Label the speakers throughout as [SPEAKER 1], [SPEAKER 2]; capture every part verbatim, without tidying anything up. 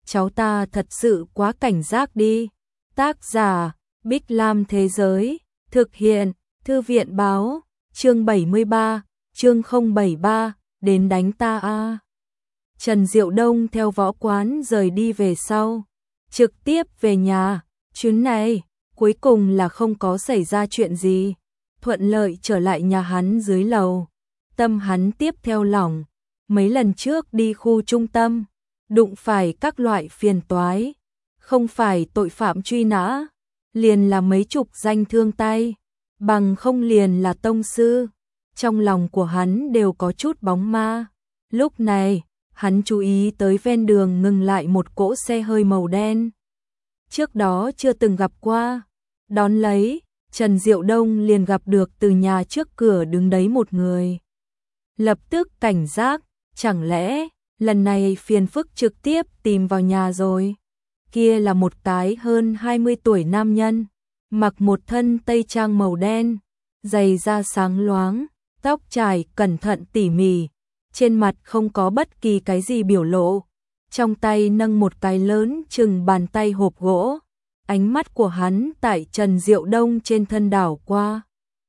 [SPEAKER 1] cháu ta thật sự quá cảnh giác đi. Tác giả, Bích Lam Thế Giới, thực hiện, Thư viện Báo, chương bảy mươi ba, chương không bảy ba, đến đánh ta a. Trần Diệu Đông theo võ quán rời đi về sau, trực tiếp về nhà, chuyến này, cuối cùng là không có xảy ra chuyện gì, thuận lợi trở lại nhà hắn dưới lầu. Tâm hắn tiếp theo lỏng, mấy lần trước đi khu trung tâm, đụng phải các loại phiền toái, không phải tội phạm truy nã, liền là mấy chục danh thương tay, bằng không liền là tông sư. Trong lòng của hắn đều có chút bóng ma. Lúc này, hắn chú ý tới ven đường ngừng lại một cỗ xe hơi màu đen. Trước đó chưa từng gặp qua. Đón lấy, Trần Diệu Đông liền gặp được từ nhà trước cửa đứng đấy một người. Lập tức cảnh giác, chẳng lẽ lần này phiền phức trực tiếp tìm vào nhà rồi. Kia là một cái hơn hai mươi tuổi nam nhân, mặc một thân tây trang màu đen, giày da sáng loáng, tóc trải cẩn thận tỉ mỉ, trên mặt không có bất kỳ cái gì biểu lộ, trong tay nâng một cái lớn chừng bàn tay hộp gỗ. Ánh mắt của hắn tại Trần Diệu Đông trên thân đảo qua,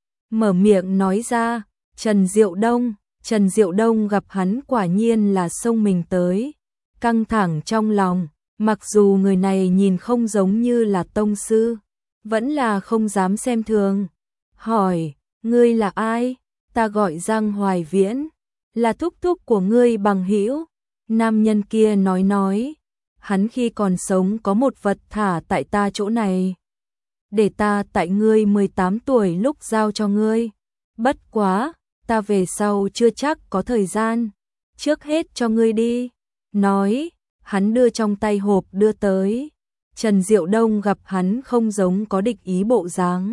[SPEAKER 1] mở miệng nói ra, Trần Diệu Đông. Trần Diệu Đông gặp hắn quả nhiên là xông mình tới, căng thẳng trong lòng, mặc dù người này nhìn không giống như là tông sư, vẫn là không dám xem thường. Hỏi, ngươi là ai? Ta gọi Giang Hoài Viễn, là thúc thúc của ngươi bằng hữu. Nam nhân kia nói nói, hắn khi còn sống có một vật thả tại ta chỗ này, để ta tại ngươi mười tám tuổi lúc giao cho ngươi. Bất quá, ta về sau chưa chắc có thời gian, trước hết cho ngươi đi. Nói, hắn đưa trong tay hộp đưa tới. Trần Diệu Đông gặp hắn không giống có địch ý bộ dáng,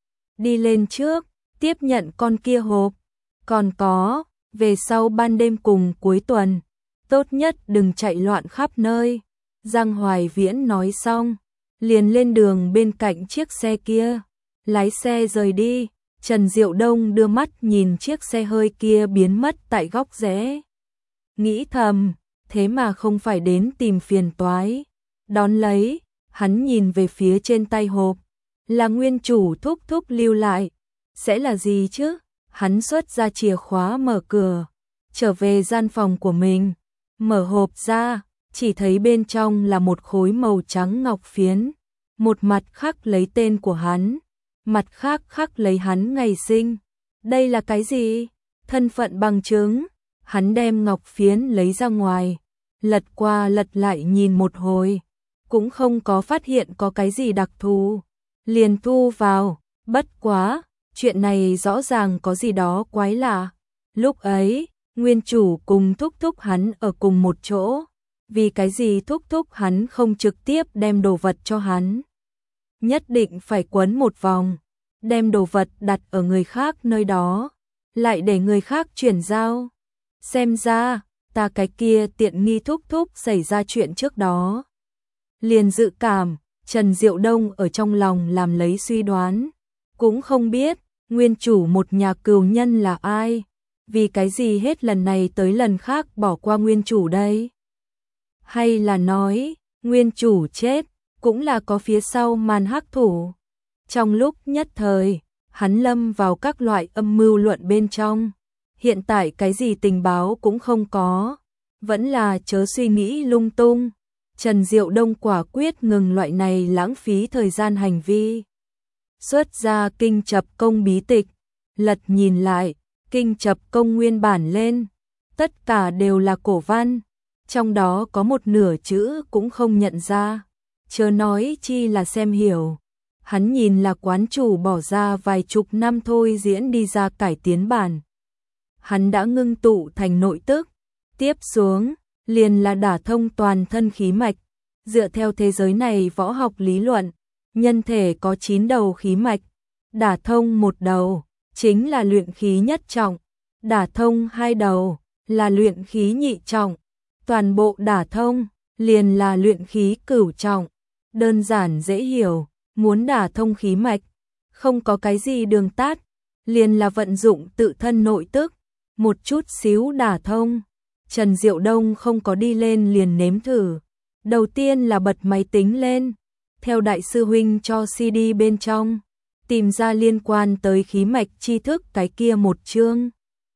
[SPEAKER 1] đi lên trước, tiếp nhận con kia hộp. Còn có, về sau ban đêm cùng cuối tuần, tốt nhất đừng chạy loạn khắp nơi. Giang Hoài Viễn nói xong, liền lên đường bên cạnh chiếc xe kia, lái xe rời đi. Trần Diệu Đông đưa mắt nhìn chiếc xe hơi kia biến mất tại góc rẽ. Nghĩ thầm, thế mà không phải đến tìm phiền toái. Đón lấy, hắn nhìn về phía trên tay hộp, là nguyên chủ thúc thúc lưu lại. Sẽ là gì chứ? Hắn xuất ra chìa khóa mở cửa, trở về gian phòng của mình, mở hộp ra, chỉ thấy bên trong là một khối màu trắng ngọc phiến, một mặt khắc lấy tên của hắn, mặt khác khắc lấy hắn ngày sinh. Đây là cái gì? Thân phận bằng chứng. Hắn đem ngọc phiến lấy ra ngoài, lật qua lật lại nhìn một hồi, cũng không có phát hiện có cái gì đặc thù, liền thu vào. Bất quá, chuyện này rõ ràng có gì đó quái lạ. Lúc ấy, nguyên chủ cùng thúc thúc hắn ở cùng một chỗ, vì cái gì thúc thúc hắn không trực tiếp đem đồ vật cho hắn, nhất định phải quấn một vòng, đem đồ vật đặt ở người khác nơi đó, lại để người khác chuyển giao. Xem ra, ta cái kia tiện nghi thúc thúc xảy ra chuyện trước đó. Liền dự cảm, Trần Diệu Đông ở trong lòng làm lấy suy đoán, cũng không biết nguyên chủ một nhà cừu nhân là ai, vì cái gì hết lần này tới lần khác bỏ qua nguyên chủ đây. Hay là nói, nguyên chủ chết, cũng là có phía sau màn hắc thủ. Trong lúc nhất thời, hắn lâm vào các loại âm mưu luận bên trong. Hiện tại cái gì tình báo cũng không có, vẫn là chớ suy nghĩ lung tung. Trần Diệu Đông quả quyết ngừng loại này lãng phí thời gian hành vi. Xuất ra kinh chập công bí tịch, lật nhìn lại, kinh chập công nguyên bản lên, tất cả đều là cổ văn, trong đó có một nửa chữ cũng không nhận ra, chớ nói chi là xem hiểu. Hắn nhìn là quán chủ bỏ ra vài chục năm thôi diễn đi ra cải tiến bản. Hắn đã ngưng tụ thành nội tức, tiếp xuống, liền là đả thông toàn thân khí mạch. Dựa theo thế giới này võ học lý luận, nhân thể có chín đầu khí mạch, đả thông một đầu, chính là luyện khí nhất trọng, đả thông hai đầu, là luyện khí nhị trọng, toàn bộ đả thông, liền là luyện khí cửu trọng. Đơn giản dễ hiểu, muốn đả thông khí mạch, không có cái gì đường tắt, liền là vận dụng tự thân nội tức, một chút xíu đả thông. Trần Diệu Đông không có đi lên liền nếm thử, Đầu tiên là bật máy tính lên, theo đại sư huynh cho xê đê bên trong, tìm ra liên quan tới khí mạch tri thức cái kia một chương.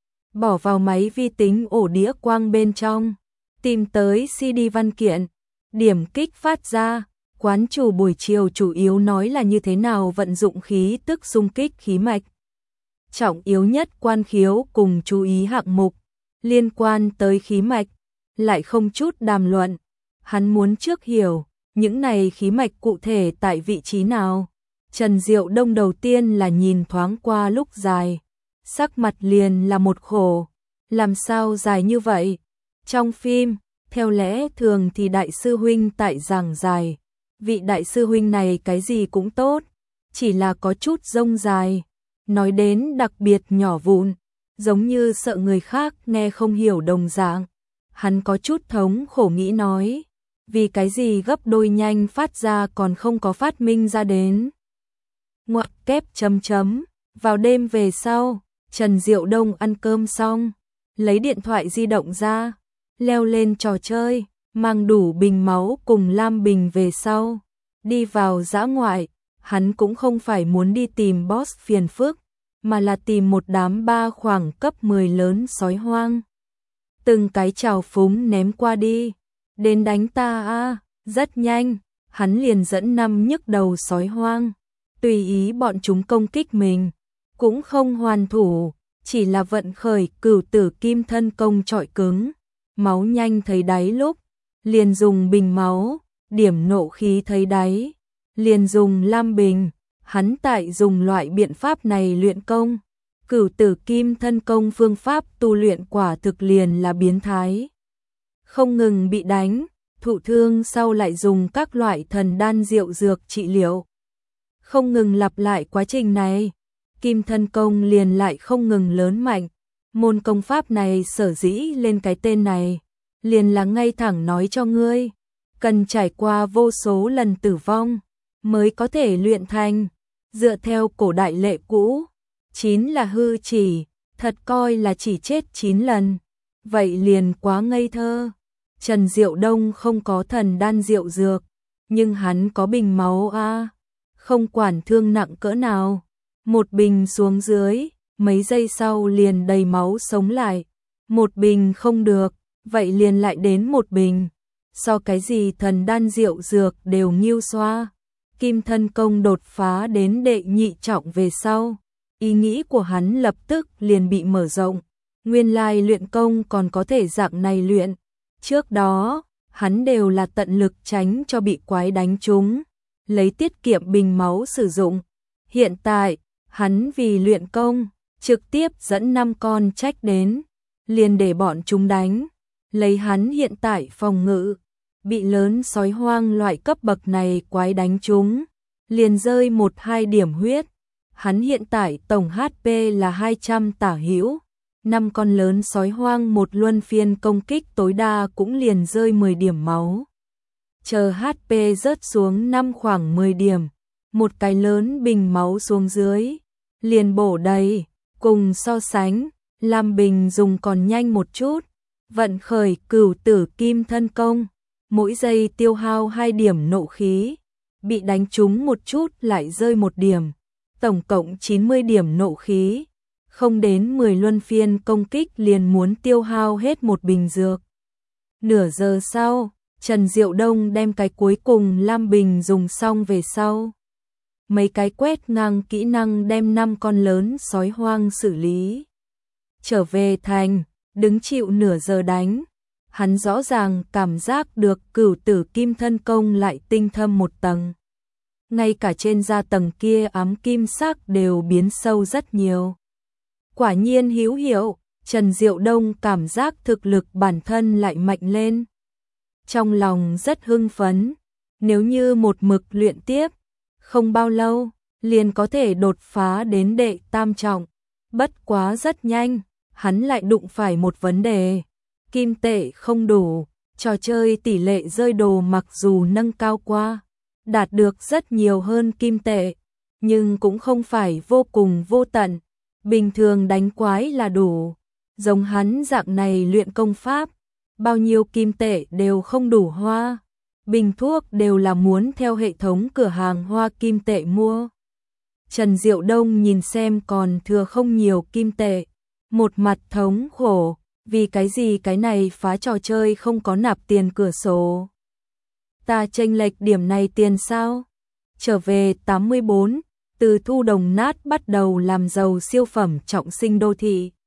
[SPEAKER 1] Bỏ vào máy vi tính ổ đĩa quang bên trong, tìm tới xê đê văn kiện, điểm kích phát ra, quán chủ buổi chiều chủ yếu nói là như thế nào vận dụng khí tức xung kích khí mạch. Trọng yếu nhất quan khiếu cùng chú ý hạng mục, liên quan tới khí mạch, lại không chút đàm luận. Hắn muốn trước hiểu, những này khí mạch cụ thể tại vị trí nào. Trần Diệu Đông đầu tiên là nhìn thoáng qua lúc dài, sắc mặt liền là một khổ, làm sao dài như vậy? Trong phim, theo lẽ thường thì đại sư huynh tại giảng dài, vị đại sư huynh này cái gì cũng tốt, chỉ là có chút rông dài, nói đến đặc biệt nhỏ vụn, giống như sợ người khác nghe không hiểu đồng dạng. Hắn có chút thống khổ nghĩ nói, vì cái gì gấp đôi nhanh phát ra còn không có phát minh ra đến. Ngoặc kép chấm chấm, vào đêm về sau, Trần Diệu Đông ăn cơm xong, lấy điện thoại di động ra, leo lên trò chơi, mang đủ bình máu cùng lam bình về sau, đi vào dã ngoại. Hắn cũng không phải muốn đi tìm boss phiền phức, mà là tìm một đám ba khoảng cấp mười lớn sói hoang. Từng cái trào phúng ném qua đi, đến đánh ta a. Rất nhanh, hắn liền dẫn năm nhức đầu sói hoang, tùy ý bọn chúng công kích mình, cũng không hoàn thủ, chỉ là vận khởi cửu tử kim thân công trọi cứng, máu nhanh thấy đáy lúc, liền dùng bình máu, điểm nộ khí thấy đáy, liền dùng lam bình. Hắn tại dùng loại biện pháp này luyện công, cửu tử kim thân công phương pháp tu luyện quả thực liền là biến thái. Không ngừng bị đánh, thụ thương sau lại dùng các loại thần đan diệu dược trị liệu. Không ngừng lặp lại quá trình này, kim thân công liền lại không ngừng lớn mạnh. Môn công pháp này sở dĩ lên cái tên này, liền là ngay thẳng nói cho ngươi, cần trải qua vô số lần tử vong mới có thể luyện thành. Dựa theo cổ đại lệ cũ, chín là hư chỉ, thật coi là chỉ chết chín lần. Vậy liền quá ngây thơ. Trần Diệu Đông không có thần đan diệu dược, nhưng hắn có bình máu a, không quản thương nặng cỡ nào, một bình xuống dưới, mấy giây sau liền đầy máu sống lại. Một bình không được, vậy liền lại đến một bình. So cái gì thần đan diệu dược đều nghiêu xoa. Kim thân công đột phá đến đệ nhị trọng về sau, ý nghĩ của hắn lập tức liền bị mở rộng. Nguyên lai luyện công còn có thể dạng này luyện. Trước đó, hắn đều là tận lực tránh cho bị quái đánh trúng, lấy tiết kiệm bình máu sử dụng. Hiện tại, hắn vì luyện công, trực tiếp dẫn năm con trách đến, liền để bọn chúng đánh. Lấy hắn hiện tại phòng ngự, bị lớn sói hoang loại cấp bậc này quái đánh chúng, liền rơi một hai điểm huyết. Hắn hiện tại tổng hát pê là hai trăm tả hữu, năm con lớn sói hoang một luân phiên công kích tối đa cũng liền rơi mười điểm máu. Chờ hát pê rớt xuống năm khoảng mười điểm, một cái lớn bình máu xuống dưới, liền bổ đầy. Cùng so sánh, Lam Bình dùng còn nhanh một chút, vận khởi cửu tử kim thân công, mỗi giây tiêu hao hai điểm nộ khí, bị đánh trúng một chút lại rơi một điểm, tổng cộng chín mươi điểm nộ khí, không đến mười luân phiên công kích liền muốn tiêu hao hết một bình dược. Nửa giờ sau, Trần Diệu Đông đem cái cuối cùng Lam Bình dùng xong về sau. Mấy cái quét ngang kỹ năng đem năm con lớn sói hoang xử lý. Trở về thành, đứng chịu nửa giờ đánh. Hắn rõ ràng cảm giác được cửu tử kim thân công lại tinh thâm một tầng. Ngay cả trên da tầng kia ám kim sắc đều biến sâu rất nhiều. Quả nhiên hữu hiệu, Trần Diệu Đông cảm giác thực lực bản thân lại mạnh lên. Trong lòng rất hưng phấn, nếu như một mực luyện tiếp, không bao lâu, liền có thể đột phá đến đệ tam trọng. Bất quá rất nhanh, hắn lại đụng phải một vấn đề. Kim tệ không đủ, trò chơi tỷ lệ rơi đồ mặc dù nâng cao qua, đạt được rất nhiều hơn kim tệ, nhưng cũng không phải vô cùng vô tận. Bình thường đánh quái là đủ, giống hắn dạng này luyện công pháp, bao nhiêu kim tệ đều không đủ hoa. bình thuốc đều là muốn theo hệ thống cửa hàng Hoa Kim Tệ mua. Trần Diệu Đông nhìn xem còn thừa không nhiều kim tệ, một mặt thống khổ, vì cái gì cái này phá trò chơi không có nạp tiền cửa sổ. Ta chênh lệch điểm này tiền sao? Trở về tám mươi bốn, từ thu đồng nát bắt đầu làm giàu siêu phẩm trọng sinh đô thị.